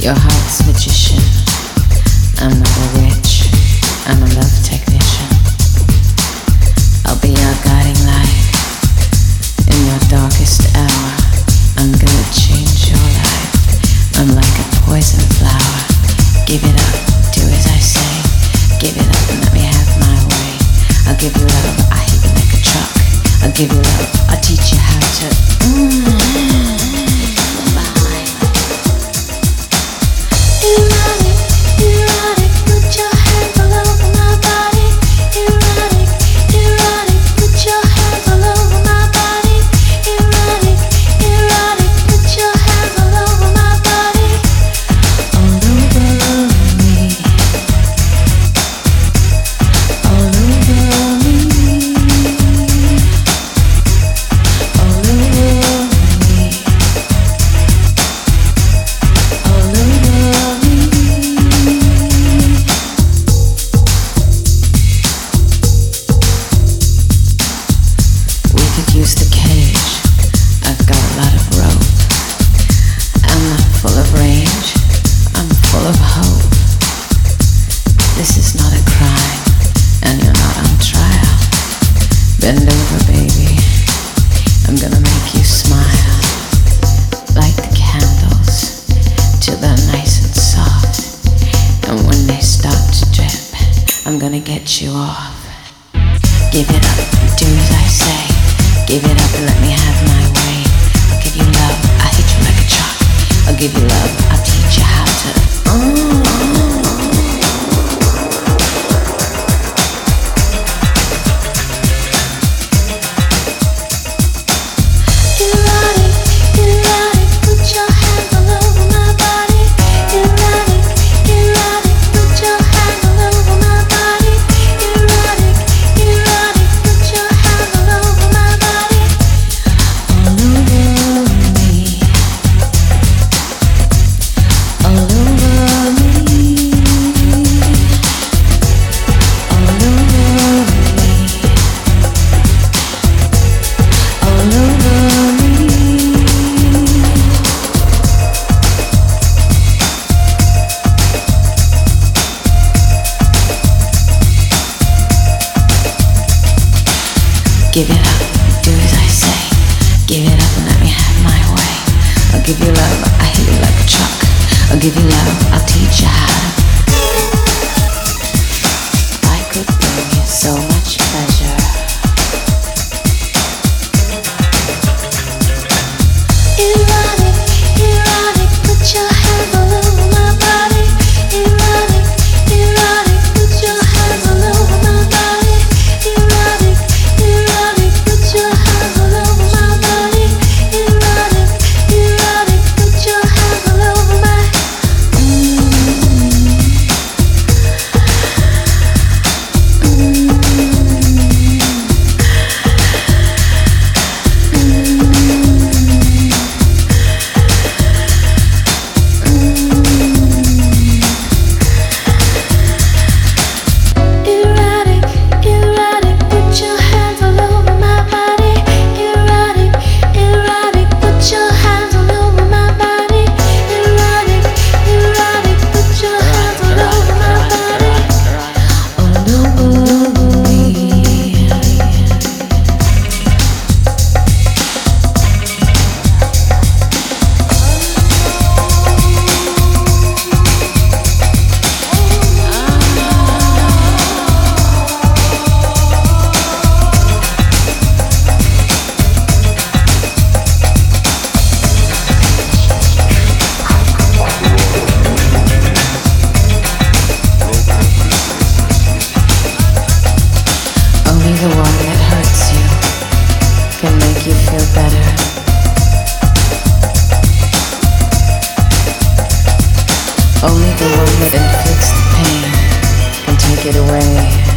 Your heart's magician. I'm not a witch, I'm a love technician. I'll be your guiding light in your darkest hour. I'm gonna change your life. I'm like a poison flower. Give it up, do as I say. Give it up and let me have my way. I'll give you love, I hit you like a truck. I'll give you love, I'll teach you how to Erotic, put your hands all over my body. Erotic, put your hands all over my body. Erotic, put your hands all over my body. All over me. All over me. All over me. All over me. We could use the cage. I've got a lot of rope. I'm not full of rage. I'm full of hope. This is not a crime, and you're not on trial. Bend over, baby. I'm gonna make you smile. Light the candles till they're nice and soft. And when they start to drip, I'm gonna get you off. Give it up, do as I say. Give it up and let me have my way. I'll give you love, I'll hit you like a truck. I'll give you love, I'll teach you how to Erotic, put your hands all over my body. Erotic, put your hands all over my body. Erotic, put your hands all over my body. All over me. All over me. All over me. All over me. Give it up, do as I say. Give it up and let me have my way. I'll give you love, I hit you like a truck. I'll give you love, I'll teach you how to. I could bring you so much pleasure. Erotic, put your hands all over my body. Erotic, put your hands all over my body. Erotic, put your hands all over my body. Erotic, put your hands all over my. Erotic, put your hands all over my body. Erotic, put your hands all over my body. Erotic, put your hands all over my body. All over me. Only the one that hurts you can make you feel better. Only the one that inflicts the pain can take it away.